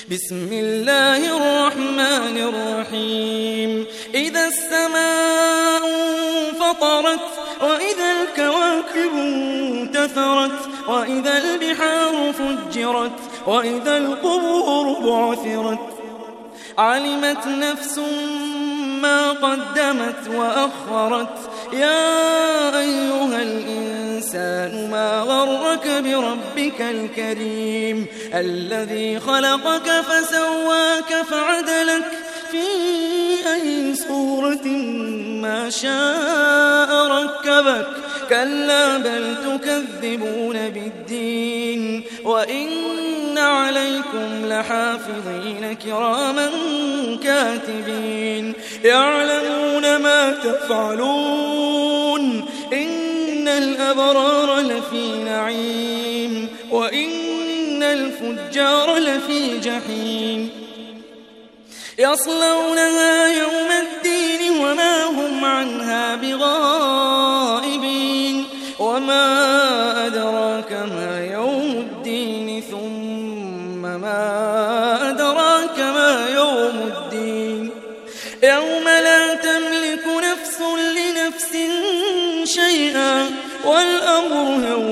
بسم الله الرحمن الرحيم إذا السماء انفطرت وإذا الكواكب انتثرت وإذا البحار فجرت وإذا القبور بعثرت علمت نفس ما قدمت وأخرت يا أيها الإنسان ما غرك بربك الكريم الذي خلقك فسواك فعدلك في أي صورة ما شاء ركبك كلا بل تكذبون بالدين وإن عليكم لحافظين كراما كاتبين يعلمون ما تفعلون إن الأبرار لفي نعيم وإن الفجار لفي جحيم يصلونها يوم الدين وما هم عنها بغائبين وما أدراك ما يوم الدين ثم ما أدراك ما يوم الدين يوم لا تملك نفس لنفس شيئا والأمر